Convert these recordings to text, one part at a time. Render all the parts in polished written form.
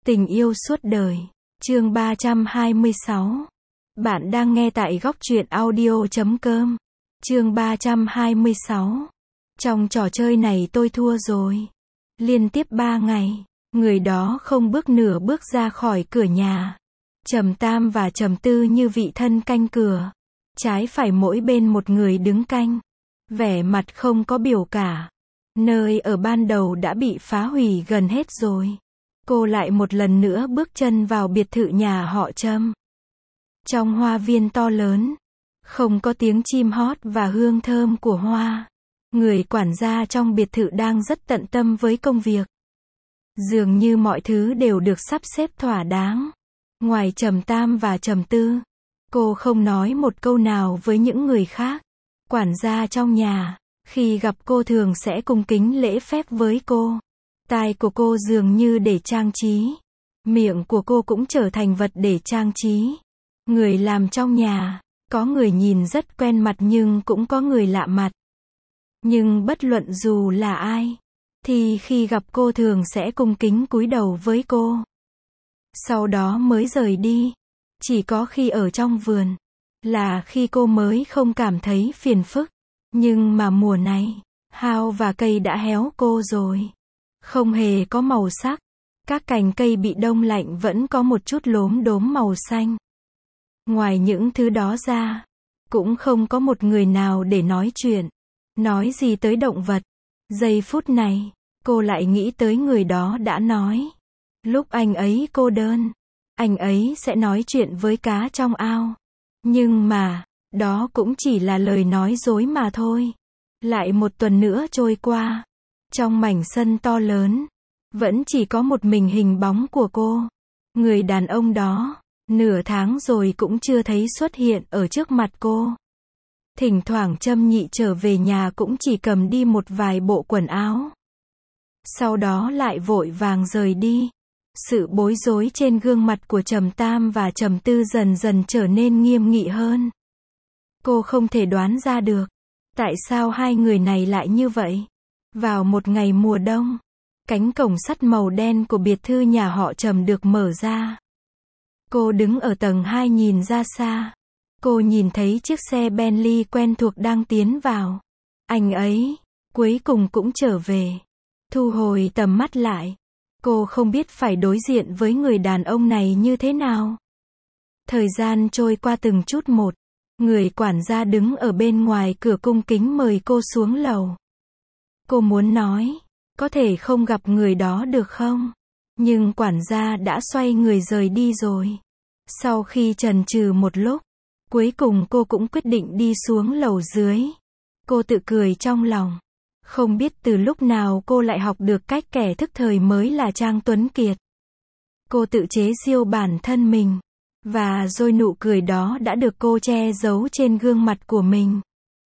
Tình yêu suốt đời. Chương 326. Bạn đang nghe tại góc truyện audio.com. Chương 326. Trong trò chơi này tôi thua rồi. Liên tiếp 3 ngày, người đó không bước nửa bước ra khỏi cửa nhà. Trầm Tam và Trầm Tư như vị thân canh cửa. Trái phải mỗi bên một người đứng canh. Vẻ mặt không có biểu cả. Nơi ở ban đầu đã bị phá hủy gần hết rồi. Cô lại một lần nữa bước chân vào biệt thự nhà họ Trầm. Trong hoa viên to lớn, không có tiếng chim hót và hương thơm của hoa. Người quản gia trong biệt thự đang rất tận tâm với công việc. Dường như mọi thứ đều được sắp xếp thỏa đáng. Ngoài Trầm Tam và Trầm Tư, cô không nói một câu nào với những người khác. Quản gia trong nhà, khi gặp cô thường sẽ cung kính lễ phép với cô. Tai của cô dường như để trang trí. Miệng của cô cũng trở thành vật để trang trí. Người làm trong nhà, có người nhìn rất quen mặt nhưng cũng có người lạ mặt. Nhưng bất luận dù là ai, thì khi gặp cô thường sẽ cung kính cúi đầu với cô. Sau đó mới rời đi. Chỉ có khi ở trong vườn, là khi cô mới không cảm thấy phiền phức. Nhưng mà mùa này, hao và cây đã héo cô rồi. Không hề có màu sắc. Các cành cây bị đông lạnh vẫn có một chút lốm đốm màu xanh. Ngoài những thứ đó ra, cũng không có một người nào để nói chuyện. Nói gì tới động vật. Giây phút này, cô lại nghĩ tới người đó đã nói. Lúc anh ấy cô đơn, anh ấy sẽ nói chuyện với cá trong ao. Nhưng mà, đó cũng chỉ là lời nói dối mà thôi. Lại một tuần nữa trôi qua. Trong mảnh sân to lớn, vẫn chỉ có một mình hình bóng của cô. Người đàn ông đó, nửa tháng rồi cũng chưa thấy xuất hiện ở trước mặt cô. Thỉnh thoảng Trâm Nhị trở về nhà cũng chỉ cầm đi một vài bộ quần áo. Sau đó lại vội vàng rời đi. Sự bối rối trên gương mặt của Trầm Tam và Trầm Tư dần dần trở nên nghiêm nghị hơn. Cô không thể đoán ra được, tại sao hai người này lại như vậy. Vào một ngày mùa đông, cánh cổng sắt màu đen của biệt thự nhà họ Trầm được mở ra. Cô đứng ở tầng 2 nhìn ra xa. Cô nhìn thấy chiếc xe Bentley quen thuộc đang tiến vào. Anh ấy, cuối cùng cũng trở về. Thu hồi tầm mắt lại. Cô không biết phải đối diện với người đàn ông này như thế nào. Thời gian trôi qua từng chút một. Người quản gia đứng ở bên ngoài cửa cung kính mời cô xuống lầu. Cô muốn nói, có thể không gặp người đó được không? Nhưng quản gia đã xoay người rời đi rồi. Sau khi chần chừ một lúc, cuối cùng cô cũng quyết định đi xuống lầu dưới. Cô tự cười trong lòng. Không biết từ lúc nào cô lại học được cách kẻ thức thời mới là Trang Tuấn Kiệt. Cô tự chế giễu bản thân mình. Và rồi nụ cười đó đã được cô che giấu trên gương mặt của mình.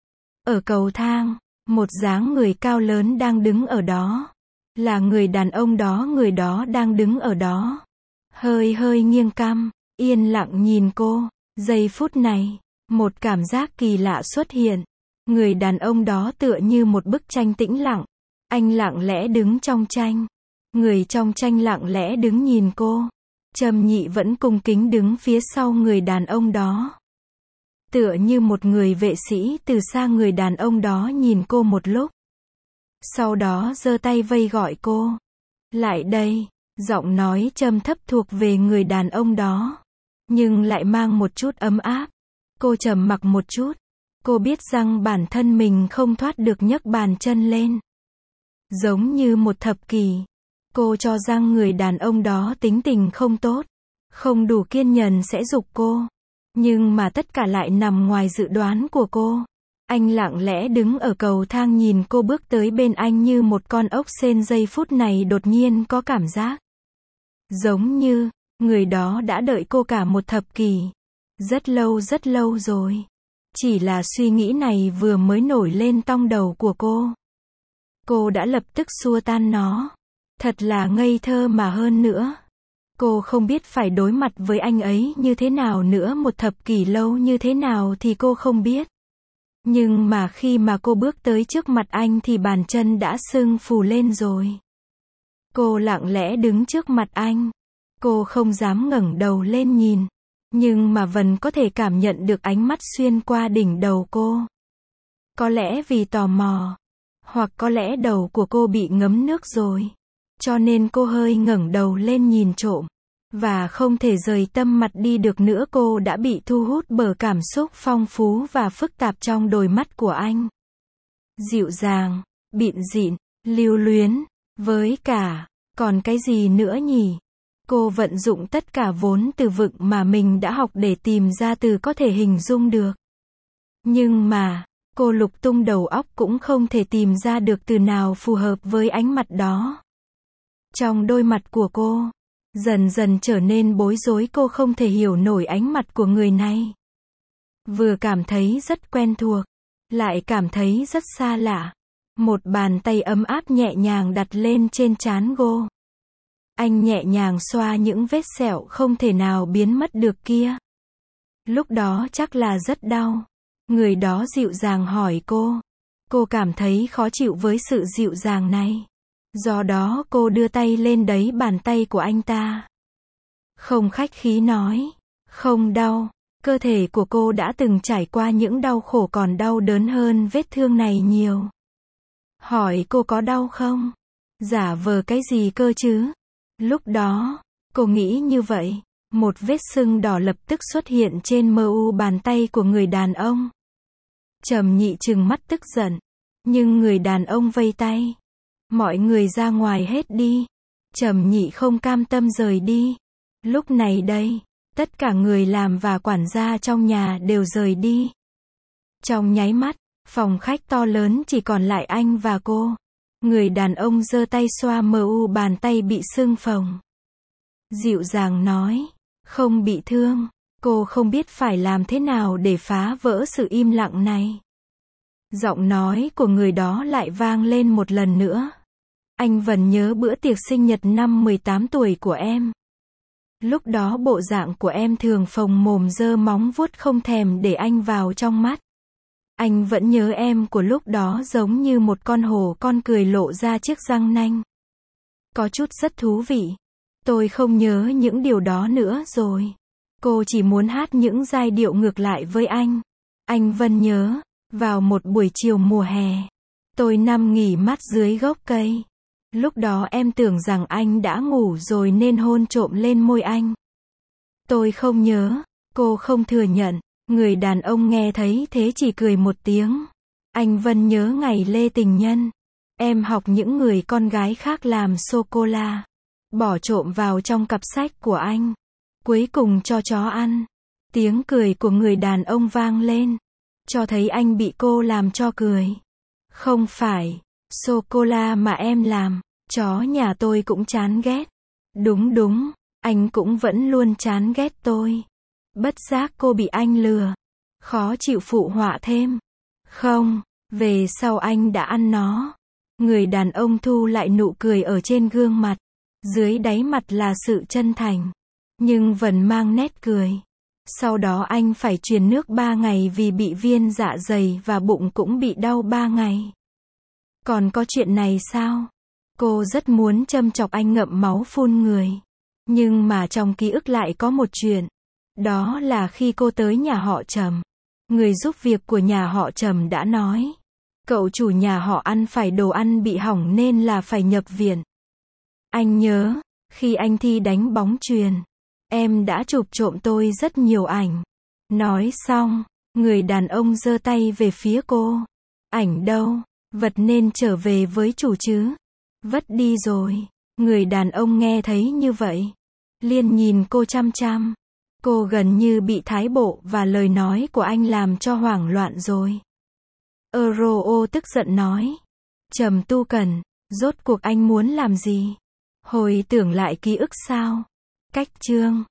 Ở cầu thang, một dáng người cao lớn đang đứng ở đó. Là người đàn ông đó, người đó đang đứng ở đó. Hơi nghiêng căm, yên lặng nhìn cô. Giây phút này, một cảm giác kỳ lạ xuất hiện. Người đàn ông đó tựa như một bức tranh tĩnh lặng. Anh lặng lẽ đứng trong tranh. Người trong tranh lặng lẽ đứng nhìn cô. Trầm Nhị vẫn cung kính đứng phía sau người đàn ông đó. Tựa như một người vệ sĩ từ xa, người đàn ông đó nhìn cô một lúc. Sau đó giơ tay vây gọi cô. Lại đây, giọng nói trầm thấp thuộc về người đàn ông đó. Nhưng lại mang một chút ấm áp. Cô trầm mặc một chút. Cô biết rằng bản thân mình không thoát được, nhấc bàn chân lên. Giống như một thập kỷ. Cô cho rằng người đàn ông đó tính tình không tốt. Không đủ kiên nhẫn sẽ giục cô. Nhưng mà tất cả lại nằm ngoài dự đoán của cô. Anh lặng lẽ đứng ở cầu thang nhìn cô bước tới bên anh như một con ốc sên. Giây phút này đột nhiên có cảm giác. Giống như, người đó đã đợi cô cả một thập kỷ. Rất lâu rồi. Chỉ là suy nghĩ này vừa mới nổi lên trong đầu của cô. Cô đã lập tức xua tan nó. Thật là ngây thơ mà hơn nữa. Cô không biết phải đối mặt với anh ấy như thế nào nữa, một thập kỷ lâu như thế nào thì cô không biết. Nhưng mà khi mà cô bước tới trước mặt anh thì bàn chân đã sưng phù lên rồi. Cô lặng lẽ đứng trước mặt anh. Cô không dám ngẩng đầu lên nhìn. Nhưng mà vẫn có thể cảm nhận được ánh mắt xuyên qua đỉnh đầu cô. Có lẽ vì tò mò. Hoặc có lẽ đầu của cô bị ngấm nước rồi. Cho nên cô hơi ngẩng đầu lên nhìn trộm. Và không thể rời tâm mặt đi được nữa, cô đã bị thu hút bởi cảm xúc phong phú và phức tạp trong đôi mắt của anh. Dịu dàng, bịn dịn, lưu luyến, với cả, còn cái gì nữa nhỉ? Cô vận dụng tất cả vốn từ vựng mà mình đã học để tìm ra từ có thể hình dung được. Nhưng mà, cô lục tung đầu óc cũng không thể tìm ra được từ nào phù hợp với ánh mặt đó. Trong đôi mặt của cô, dần dần trở nên bối rối, cô không thể hiểu nổi ánh mặt của người này. Vừa cảm thấy rất quen thuộc, lại cảm thấy rất xa lạ. Một bàn tay ấm áp nhẹ nhàng đặt lên trên trán cô. Anh nhẹ nhàng xoa những vết sẹo không thể nào biến mất được kia. Lúc đó chắc là rất đau. Người đó dịu dàng hỏi cô. Cô cảm thấy khó chịu với sự dịu dàng này. Do đó cô đưa tay lên đẩy bàn tay của anh ta. Không khách khí nói. Không đau. Cơ thể của cô đã từng trải qua những đau khổ còn đau đớn hơn vết thương này nhiều. Hỏi cô có đau không? Giả vờ cái gì cơ chứ? Lúc đó, cô nghĩ như vậy. Một vết sưng đỏ lập tức xuất hiện trên mu bàn tay của người đàn ông. Trầm Nhị trừng mắt tức giận. Nhưng người đàn ông vây tay. Mọi người ra ngoài hết đi. Trầm Nhị không cam tâm rời đi. Lúc này đây, tất cả người làm và quản gia trong nhà đều rời đi. Trong nháy mắt, phòng khách to lớn chỉ còn lại anh và cô. Người đàn ông giơ tay xoa mu bàn tay bị sưng phồng. Dịu dàng nói, không bị thương. Cô không biết phải làm thế nào để phá vỡ sự im lặng này. Giọng nói của người đó lại vang lên một lần nữa. Anh vẫn nhớ bữa tiệc sinh nhật năm 18 tuổi của em. Lúc đó bộ dạng của em thường phồng mồm giơ móng vuốt không thèm để anh vào trong mắt. Anh vẫn nhớ em của lúc đó giống như một con hổ con cười lộ ra chiếc răng nanh. Có chút rất thú vị. Tôi không nhớ những điều đó nữa rồi. Cô chỉ muốn hát những giai điệu ngược lại với anh. Anh vẫn nhớ, vào một buổi chiều mùa hè, tôi nằm nghỉ mát dưới gốc cây. Lúc đó em tưởng rằng anh đã ngủ rồi nên hôn trộm lên môi anh. Tôi không nhớ, cô không thừa nhận. Người đàn ông nghe thấy thế chỉ cười một tiếng. Anh vẫn nhớ ngày lễ tình nhân. Em học những người con gái khác làm sô-cô-la. Bỏ trộm vào trong cặp sách của anh. Cuối cùng cho chó ăn. Tiếng cười của người đàn ông vang lên. Cho thấy anh bị cô làm cho cười. Không phải, sô-cô-la mà em làm, chó nhà tôi cũng chán ghét. Đúng, anh cũng vẫn luôn chán ghét tôi. Bất giác cô bị anh lừa. Khó chịu phụ họa thêm. Không, về sau anh đã ăn nó. Người đàn ông thu lại nụ cười ở trên gương mặt. Dưới đáy mặt là sự chân thành. Nhưng vẫn mang nét cười. Sau đó anh phải truyền nước 3 ngày vì bị viêm dạ dày và bụng cũng bị đau 3 ngày. Còn có chuyện này sao? Cô rất muốn châm chọc anh ngậm máu phun người. Nhưng mà trong ký ức lại có một chuyện. Đó là khi cô tới nhà họ Trầm. Người giúp việc của nhà họ Trầm đã nói. Cậu chủ nhà họ ăn phải đồ ăn bị hỏng nên là phải nhập viện. Anh nhớ, khi anh thi đánh bóng chuyền, em đã chụp trộm tôi rất nhiều ảnh. Nói xong, người đàn ông giơ tay về phía cô. Ảnh đâu? Vật nên trở về với chủ chứ. Vất đi rồi. Người đàn ông nghe thấy như vậy. Liền nhìn cô chăm chăm. Cô gần như bị thái bộ và lời nói của anh làm cho hoảng loạn rồi. Euro tức giận nói. Trầm Tu Cần, rốt cuộc anh muốn làm gì? Hồi tưởng lại ký ức sao? Cách chương